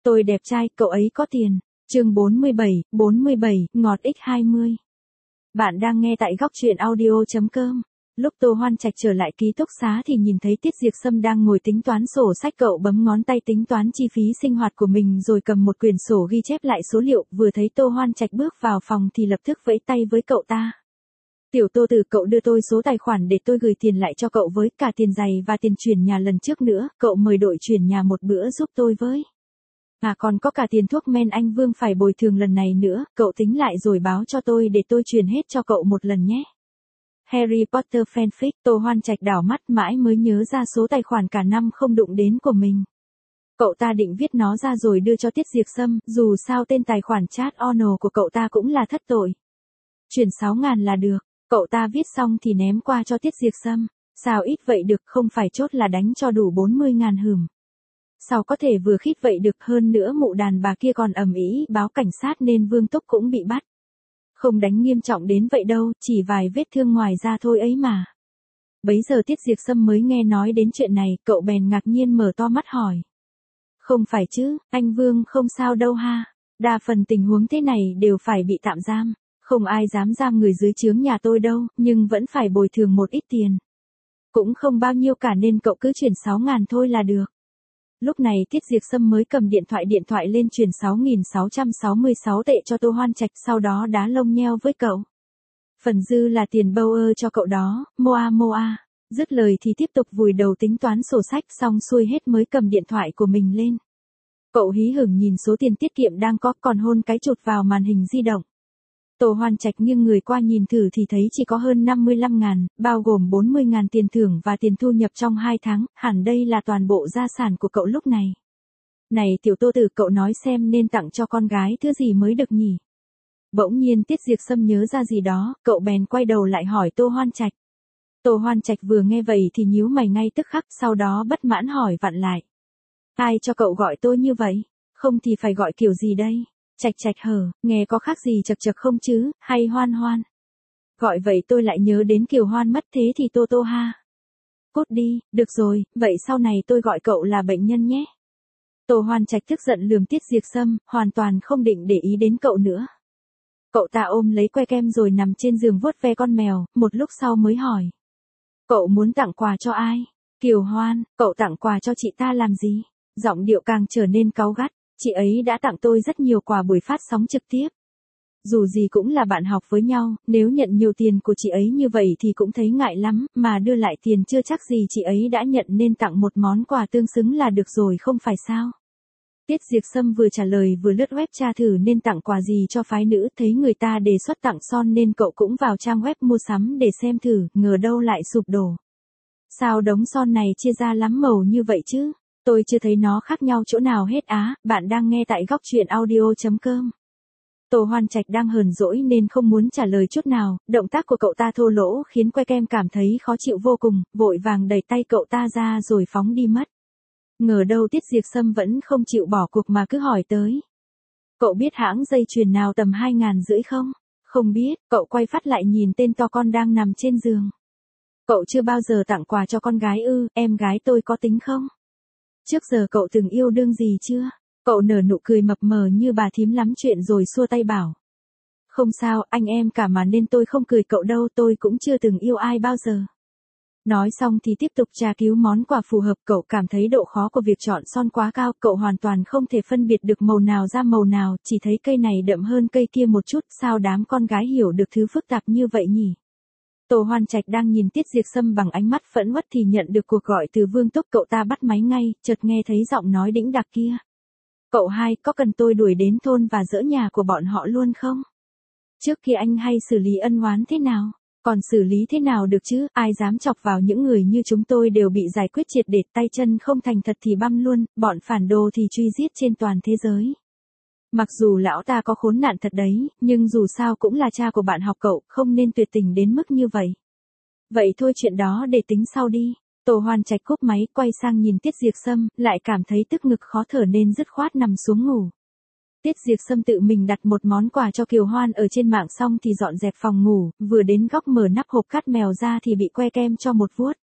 Tôi đẹp trai, cậu ấy có tiền. Chương 47, ngọt x20. Bạn đang nghe tại góc truyện audio.com. Lúc Tô Hoan Trạch trở lại ký túc xá thì nhìn thấy Tiết Diệp Sâm đang ngồi tính toán sổ sách, cậu bấm ngón tay tính toán chi phí sinh hoạt của mình rồi cầm một quyển sổ ghi chép lại số liệu, vừa thấy Tô Hoan Trạch bước vào phòng thì lập tức vẫy tay với cậu ta. Tiểu Tô Tử, cậu đưa tôi số tài khoản để tôi gửi tiền lại cho cậu với cả tiền giày và tiền chuyển nhà lần trước nữa, cậu mời đội chuyển nhà một bữa giúp tôi với. À còn có cả tiền thuốc men anh Vương phải bồi thường lần này nữa, cậu tính lại rồi báo cho tôi để tôi chuyển hết cho cậu một lần nhé. Harry Potter fanfic. Tô Hoan Trạch đảo mắt mãi mới nhớ ra số tài khoản cả năm không đụng đến của mình. Cậu ta định viết nó ra rồi đưa cho Tiết Diệp Sâm, dù sao tên tài khoản chat Ono của cậu ta cũng là thất tội. Chuyển 6.000 là được, cậu ta viết xong thì ném qua cho Tiết Diệp Sâm. Sao ít vậy được, không phải chốt là đánh cho đủ 40.000 hửm. Sao có thể vừa khít vậy được, hơn nữa mụ đàn bà kia còn ầm ĩ báo cảnh sát nên Vương Túc cũng bị bắt. Không đánh nghiêm trọng đến vậy đâu, chỉ vài vết thương ngoài da thôi ấy mà. Bấy giờ Tiết Diệp Sâm mới nghe nói đến chuyện này, cậu bèn ngạc nhiên mở to mắt hỏi. Không phải chứ, anh Vương không sao đâu ha, đa phần tình huống thế này đều phải bị tạm giam, không ai dám giam người dưới trướng nhà tôi đâu, nhưng vẫn phải bồi thường một ít tiền. Cũng không bao nhiêu cả nên cậu cứ chuyển 6.000 thôi là được. Lúc này Tiết Diệp Sâm mới cầm điện thoại lên chuyển 6.666 tệ cho Tô Hoan Trạch, sau đó đá lông nheo với cậu. Phần dư là tiền Bauer cho cậu đó, moa. Dứt lời thì tiếp tục vùi đầu tính toán sổ sách, xong xuôi hết mới cầm điện thoại của mình lên. Cậu hí hửng nhìn số tiền tiết kiệm đang có, còn hôn cái chụt vào màn hình di động. Tô Hoan Trạch nghiêng người qua nhìn thử thì thấy chỉ có hơn 55.000, bao gồm 40.000 tiền thưởng và tiền thu nhập trong 2 tháng, hẳn đây là toàn bộ gia sản của cậu lúc này. Này Tiểu Tô Tử, cậu nói xem nên tặng cho con gái thứ gì mới được nhỉ? Bỗng nhiên Tiết Diệp Sâm nhớ ra gì đó, cậu bèn quay đầu lại hỏi Tô Hoan Trạch. Tô Hoan Trạch vừa nghe vậy thì nhíu mày ngay tức khắc, sau đó bất mãn hỏi vặn lại. Ai cho cậu gọi tôi như vậy? Không thì phải gọi kiểu gì đây? Trạch hở, nghe có khác gì chật không chứ, hay Hoan. Gọi vậy tôi lại nhớ đến Kiều Hoan mất, thế thì Tô ha. Cút đi, được rồi, vậy sau này tôi gọi cậu là bệnh nhân nhé. Tô Hoan Trạch tức giận lườm Tiết Diệp Sâm, hoàn toàn không định để ý đến cậu nữa. Cậu ta ôm lấy que kem rồi nằm trên giường vuốt ve con mèo, một lúc sau mới hỏi. Cậu muốn tặng quà cho ai? Kiều Hoan, cậu tặng quà cho chị ta làm gì? Giọng điệu càng trở nên cáu gắt. Chị ấy đã tặng tôi rất nhiều quà buổi phát sóng trực tiếp. Dù gì cũng là bạn học với nhau, nếu nhận nhiều tiền của chị ấy như vậy thì cũng thấy ngại lắm, mà đưa lại tiền chưa chắc gì chị ấy đã nhận, nên tặng một món quà tương xứng là được rồi không phải sao? Tiết Diệp Sâm vừa trả lời vừa lướt web tra thử nên tặng quà gì cho phái nữ, thấy người ta đề xuất tặng son nên cậu cũng vào trang web mua sắm để xem thử, ngờ đâu lại sụp đổ. Sao đống son này chia ra lắm màu như vậy chứ? Tôi chưa thấy nó khác nhau chỗ nào hết á. Bạn đang nghe tại góc truyện audio.com. Tô Hoan Trạch đang hờn dỗi nên không muốn trả lời chút nào, động tác của cậu ta thô lỗ khiến que kem cảm thấy khó chịu vô cùng, vội vàng đẩy tay cậu ta ra rồi phóng đi mất. Ngờ đâu Tiết Diệp Sâm vẫn không chịu bỏ cuộc mà cứ hỏi tới. Cậu biết hãng dây chuyền nào tầm 2.500 không? Không biết, cậu quay phát lại nhìn tên to con đang nằm trên giường. Cậu chưa bao giờ tặng quà cho con gái ư? Em gái tôi có tính không? Trước giờ cậu từng yêu đương gì chưa? Cậu nở nụ cười mập mờ như bà thím lắm chuyện rồi xua tay bảo. Không sao, anh em cả mà nên tôi không cười cậu đâu, tôi cũng chưa từng yêu ai bao giờ. Nói xong thì tiếp tục tra cứu món quà phù hợp, cậu cảm thấy độ khó của việc chọn son quá cao, cậu hoàn toàn không thể phân biệt được màu nào ra màu nào, chỉ thấy cây này đậm hơn cây kia một chút, sao đám con gái hiểu được thứ phức tạp như vậy nhỉ? Tô Hoan Trạch đang nhìn Tiết Diệp Sâm bằng ánh mắt phẫn uất thì nhận được cuộc gọi từ Vương Túc, cậu ta bắt máy ngay, chợt nghe thấy giọng nói đĩnh đạc kia. Cậu hai, có cần tôi đuổi đến thôn và dỡ nhà của bọn họ luôn không? Trước kia anh hay xử lý ân oán thế nào? Còn xử lý thế nào được chứ, ai dám chọc vào những người như chúng tôi đều bị giải quyết triệt để, tay chân không thành thật thì băm luôn, bọn phản đồ thì truy giết trên toàn thế giới. Mặc dù lão ta có khốn nạn thật đấy, nhưng dù sao cũng là cha của bạn học cậu, không nên tuyệt tình đến mức như vậy. Vậy thôi chuyện đó để tính sau đi. Tô Hoan Trạch cúp máy, quay sang nhìn Tiết Diệp Sâm, lại cảm thấy tức ngực khó thở nên dứt khoát nằm xuống ngủ. Tiết Diệp Sâm tự mình đặt một món quà cho Kiều Hoan ở trên mạng xong thì dọn dẹp phòng ngủ, vừa đến góc mở nắp hộp cát mèo ra thì bị que kem cho một vuốt.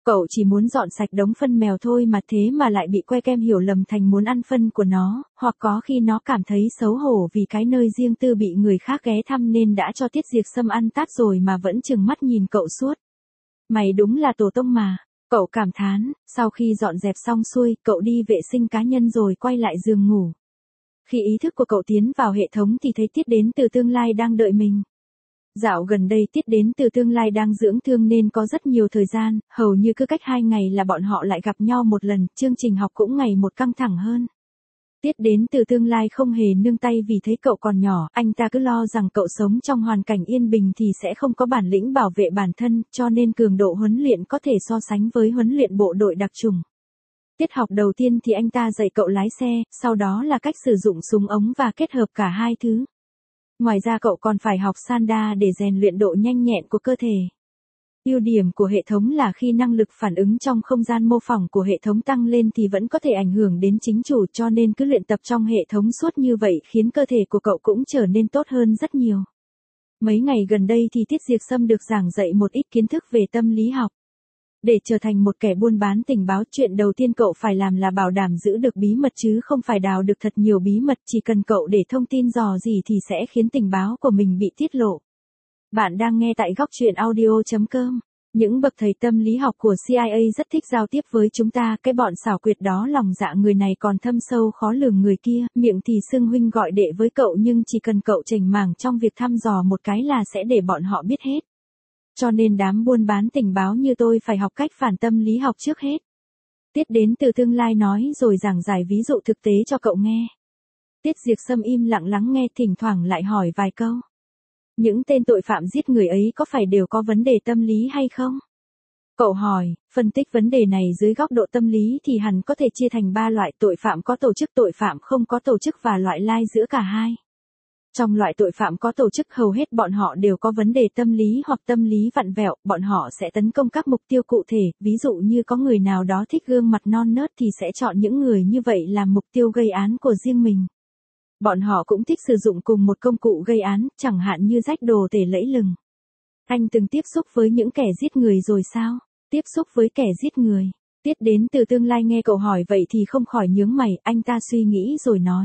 Cậu chỉ muốn dọn sạch đống phân mèo thôi mà thế mà lại bị que kem hiểu lầm thành muốn ăn phân của nó, hoặc có khi nó cảm thấy xấu hổ vì cái nơi riêng tư bị người khác ghé thăm nên đã cho Tiết Diệp Sâm ăn tát rồi mà vẫn trừng mắt nhìn cậu suốt. Mày đúng là tổ tông mà, cậu cảm thán, sau khi dọn dẹp xong xuôi, cậu đi vệ sinh cá nhân rồi quay lại giường ngủ. Khi ý thức của cậu tiến vào hệ thống thì thấy Tiết đến từ tương lai đang đợi mình. Dạo gần đây Tiết đến từ tương lai đang dưỡng thương nên có rất nhiều thời gian, hầu như cứ cách 2 ngày là bọn họ lại gặp nhau một lần, chương trình học cũng ngày một căng thẳng hơn. Tiết đến từ tương lai không hề nương tay vì thấy cậu còn nhỏ, anh ta cứ lo rằng cậu sống trong hoàn cảnh yên bình thì sẽ không có bản lĩnh bảo vệ bản thân, cho nên cường độ huấn luyện có thể so sánh với huấn luyện bộ đội đặc chủng. Tiết học đầu tiên thì anh ta dạy cậu lái xe, sau đó là cách sử dụng súng ống và kết hợp cả hai thứ. Ngoài ra cậu còn phải học Sanda để rèn luyện độ nhanh nhẹn của cơ thể. Ưu điểm của hệ thống là khi năng lực phản ứng trong không gian mô phỏng của hệ thống tăng lên thì vẫn có thể ảnh hưởng đến chính chủ, cho nên cứ luyện tập trong hệ thống suốt như vậy khiến cơ thể của cậu cũng trở nên tốt hơn rất nhiều. Mấy ngày gần đây thì Tiết Diệp Sâm được giảng dạy một ít kiến thức về tâm lý học. Để trở thành một kẻ buôn bán tình báo, chuyện đầu tiên cậu phải làm là bảo đảm giữ được bí mật chứ không phải đào được thật nhiều bí mật, chỉ cần cậu để thông tin dò gì thì sẽ khiến tình báo của mình bị tiết lộ. Bạn đang nghe tại góc truyện audio.com. Những bậc thầy tâm lý học của CIA rất thích giao tiếp với chúng ta, cái bọn xảo quyệt đó lòng dạ người này còn thâm sâu khó lường người kia, miệng thì xưng huynh gọi đệ với cậu nhưng chỉ cần cậu chảnh mảng trong việc thăm dò một cái là sẽ để bọn họ biết hết. Cho nên đám buôn bán tình báo như tôi phải học cách phản tâm lý học trước hết. Tiết đến từ tương lai nói rồi giảng giải ví dụ thực tế cho cậu nghe. Tiết Diệp Sâm im lặng lắng nghe, thỉnh thoảng lại hỏi vài câu. Những tên tội phạm giết người ấy có phải đều có vấn đề tâm lý hay không? Cậu hỏi, phân tích vấn đề này dưới góc độ tâm lý thì hẳn có thể chia thành 3 loại: tội phạm có tổ chức, tội phạm không có tổ chức và loại lai giữa cả hai. Trong loại tội phạm có tổ chức hầu hết bọn họ đều có vấn đề tâm lý hoặc tâm lý vặn vẹo, bọn họ sẽ tấn công các mục tiêu cụ thể, ví dụ như có người nào đó thích gương mặt non nớt thì sẽ chọn những người như vậy làm mục tiêu gây án của riêng mình. Bọn họ cũng thích sử dụng cùng một công cụ gây án, chẳng hạn như rách đồ tể lẫy lừng. Anh từng tiếp xúc với những kẻ giết người rồi sao? Tiếp xúc với kẻ giết người. Tiết đến từ tương lai nghe cậu hỏi vậy thì không khỏi nhướng mày, anh ta suy nghĩ rồi nói.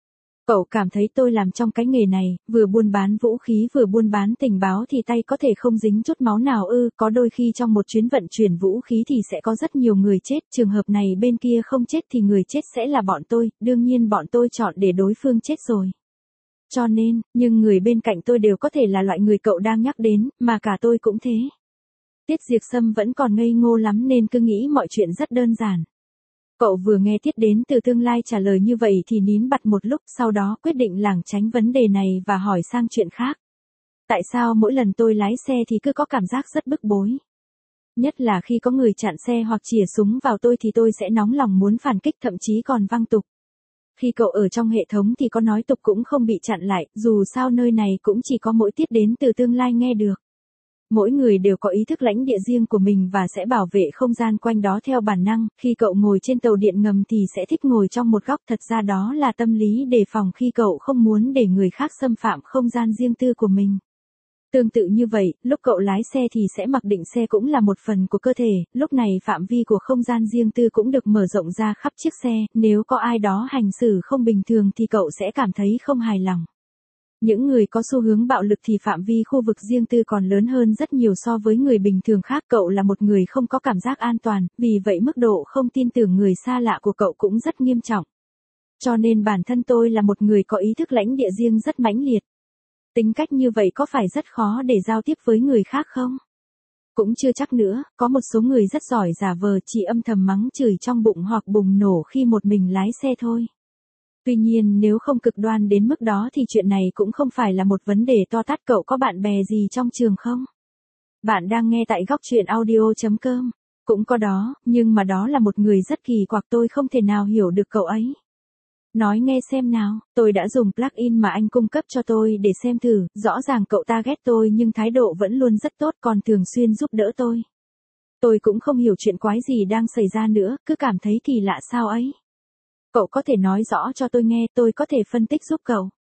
Cậu cảm thấy tôi làm trong cái nghề này, vừa buôn bán vũ khí vừa buôn bán tình báo thì tay có thể không dính chút máu nào ư? Có đôi khi trong một chuyến vận chuyển vũ khí thì sẽ có rất nhiều người chết, trường hợp này bên kia không chết thì người chết sẽ là bọn tôi, đương nhiên bọn tôi chọn để đối phương chết rồi. Cho nên, nhưng người bên cạnh tôi đều có thể là loại người cậu đang nhắc đến, mà cả tôi cũng thế. Tiết Diệp Sâm vẫn còn ngây ngô lắm nên cứ nghĩ mọi chuyện rất đơn giản. Cậu vừa nghe Tiết đến từ tương lai trả lời như vậy thì nín bặt một lúc, sau đó quyết định lảng tránh vấn đề này và hỏi sang chuyện khác. Tại sao mỗi lần tôi lái xe thì cứ có cảm giác rất bức bối? Nhất là khi có người chặn xe hoặc chìa súng vào tôi thì tôi sẽ nóng lòng muốn phản kích, thậm chí còn văng tục. Khi cậu ở trong hệ thống thì có nói tục cũng không bị chặn lại, dù sao nơi này cũng chỉ có mỗi Tiết đến từ tương lai nghe được. Mỗi người đều có ý thức lãnh địa riêng của mình và sẽ bảo vệ không gian quanh đó theo bản năng, khi cậu ngồi trên tàu điện ngầm thì sẽ thích ngồi trong một góc, thật ra đó là tâm lý đề phòng khi cậu không muốn để người khác xâm phạm không gian riêng tư của mình. Tương tự như vậy, lúc cậu lái xe thì sẽ mặc định xe cũng là một phần của cơ thể, lúc này phạm vi của không gian riêng tư cũng được mở rộng ra khắp chiếc xe, nếu có ai đó hành xử không bình thường thì cậu sẽ cảm thấy không hài lòng. Những người có xu hướng bạo lực thì phạm vi khu vực riêng tư còn lớn hơn rất nhiều so với người bình thường khác. Cậu là một người không có cảm giác an toàn, vì vậy mức độ không tin tưởng người xa lạ của cậu cũng rất nghiêm trọng. Cho nên bản thân tôi là một người có ý thức lãnh địa riêng rất mãnh liệt. Tính cách như vậy có phải rất khó để giao tiếp với người khác không? Cũng chưa chắc nữa, có một số người rất giỏi giả vờ chỉ âm thầm mắng chửi trong bụng hoặc bùng nổ khi một mình lái xe thôi. Tuy nhiên nếu không cực đoan đến mức đó thì chuyện này cũng không phải là một vấn đề to tát. Cậu có bạn bè gì trong trường không? Bạn đang nghe tại góc truyện audio.com. Cũng có đó, nhưng mà đó là một người rất kỳ quặc, tôi không thể nào hiểu được cậu ấy. Nói nghe xem nào, tôi đã dùng plugin mà anh cung cấp cho tôi để xem thử, rõ ràng cậu ta ghét tôi nhưng thái độ vẫn luôn rất tốt, còn thường xuyên giúp đỡ tôi. Tôi cũng không hiểu chuyện quái gì đang xảy ra nữa, cứ cảm thấy kỳ lạ sao ấy. Cậu có thể nói rõ cho tôi nghe, tôi có thể phân tích giúp cậu.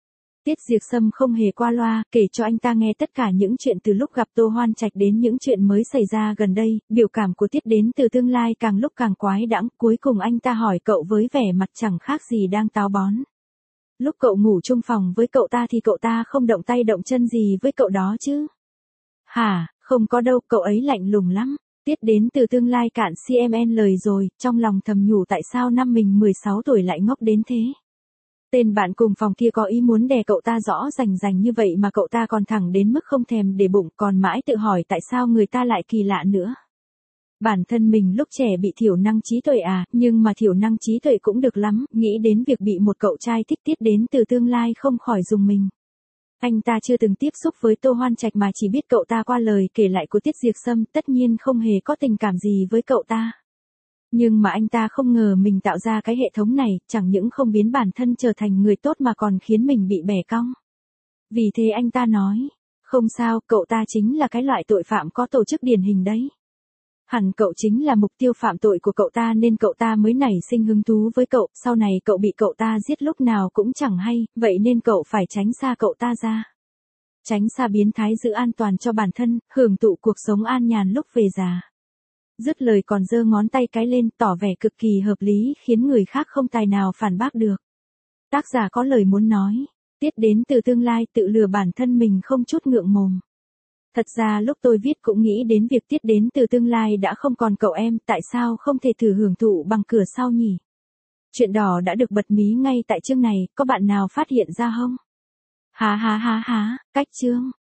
Tiết Diệp Sâm không hề qua loa, kể cho anh ta nghe tất cả những chuyện từ lúc gặp Tô Hoan Trạch đến những chuyện mới xảy ra gần đây, biểu cảm của Tiết đến từ tương lai càng lúc càng quái đãng, cuối cùng anh ta hỏi cậu với vẻ mặt chẳng khác gì đang táo bón. Lúc cậu ngủ chung phòng với cậu ta thì cậu ta không động tay động chân gì với cậu đó chứ? Hả, không có đâu, cậu ấy lạnh lùng lắm. Tiết đến từ tương lai cạn CMN lời rồi, trong lòng thầm nhủ tại sao năm mình 16 tuổi lại ngốc đến thế. Tên bạn cùng phòng kia có ý muốn đè cậu ta rõ rành như vậy mà cậu ta còn thẳng đến mức không thèm để bụng, còn mãi tự hỏi tại sao người ta lại kỳ lạ nữa. Bản thân mình lúc trẻ bị thiểu năng trí tuệ à, nhưng mà thiểu năng trí tuệ cũng được lắm, nghĩ đến việc bị một cậu trai thích Tiết đến từ tương lai không khỏi rùng mình. Anh ta chưa từng tiếp xúc với Tô Hoan Trạch mà chỉ biết cậu ta qua lời kể lại của Tiết Diệp Sâm, tất nhiên không hề có tình cảm gì với cậu ta. Nhưng mà anh ta không ngờ mình tạo ra cái hệ thống này, chẳng những không biến bản thân trở thành người tốt mà còn khiến mình bị bẻ cong. Vì thế anh ta nói, không sao, cậu ta chính là cái loại tội phạm có tổ chức điển hình đấy. Hẳn cậu chính là mục tiêu phạm tội của cậu ta nên cậu ta mới nảy sinh hứng thú với cậu, sau này cậu bị cậu ta giết lúc nào cũng chẳng hay, vậy nên cậu phải tránh xa cậu ta ra. Tránh xa biến thái, giữ an toàn cho bản thân, hưởng thụ cuộc sống an nhàn lúc về già. Dứt lời còn giơ ngón tay cái lên, tỏ vẻ cực kỳ hợp lý, khiến người khác không tài nào phản bác được. Tác giả có lời muốn nói, Tiết đến từ tương lai tự lừa bản thân mình không chút ngượng mồm. Thật ra lúc tôi viết cũng nghĩ đến việc Tiết đến từ tương lai đã không còn cậu em, tại sao không thể thử hưởng thụ bằng cửa sau nhỉ? Chuyện đỏ đã được bật mí ngay tại chương này, có bạn nào phát hiện ra không? Há, cách chương.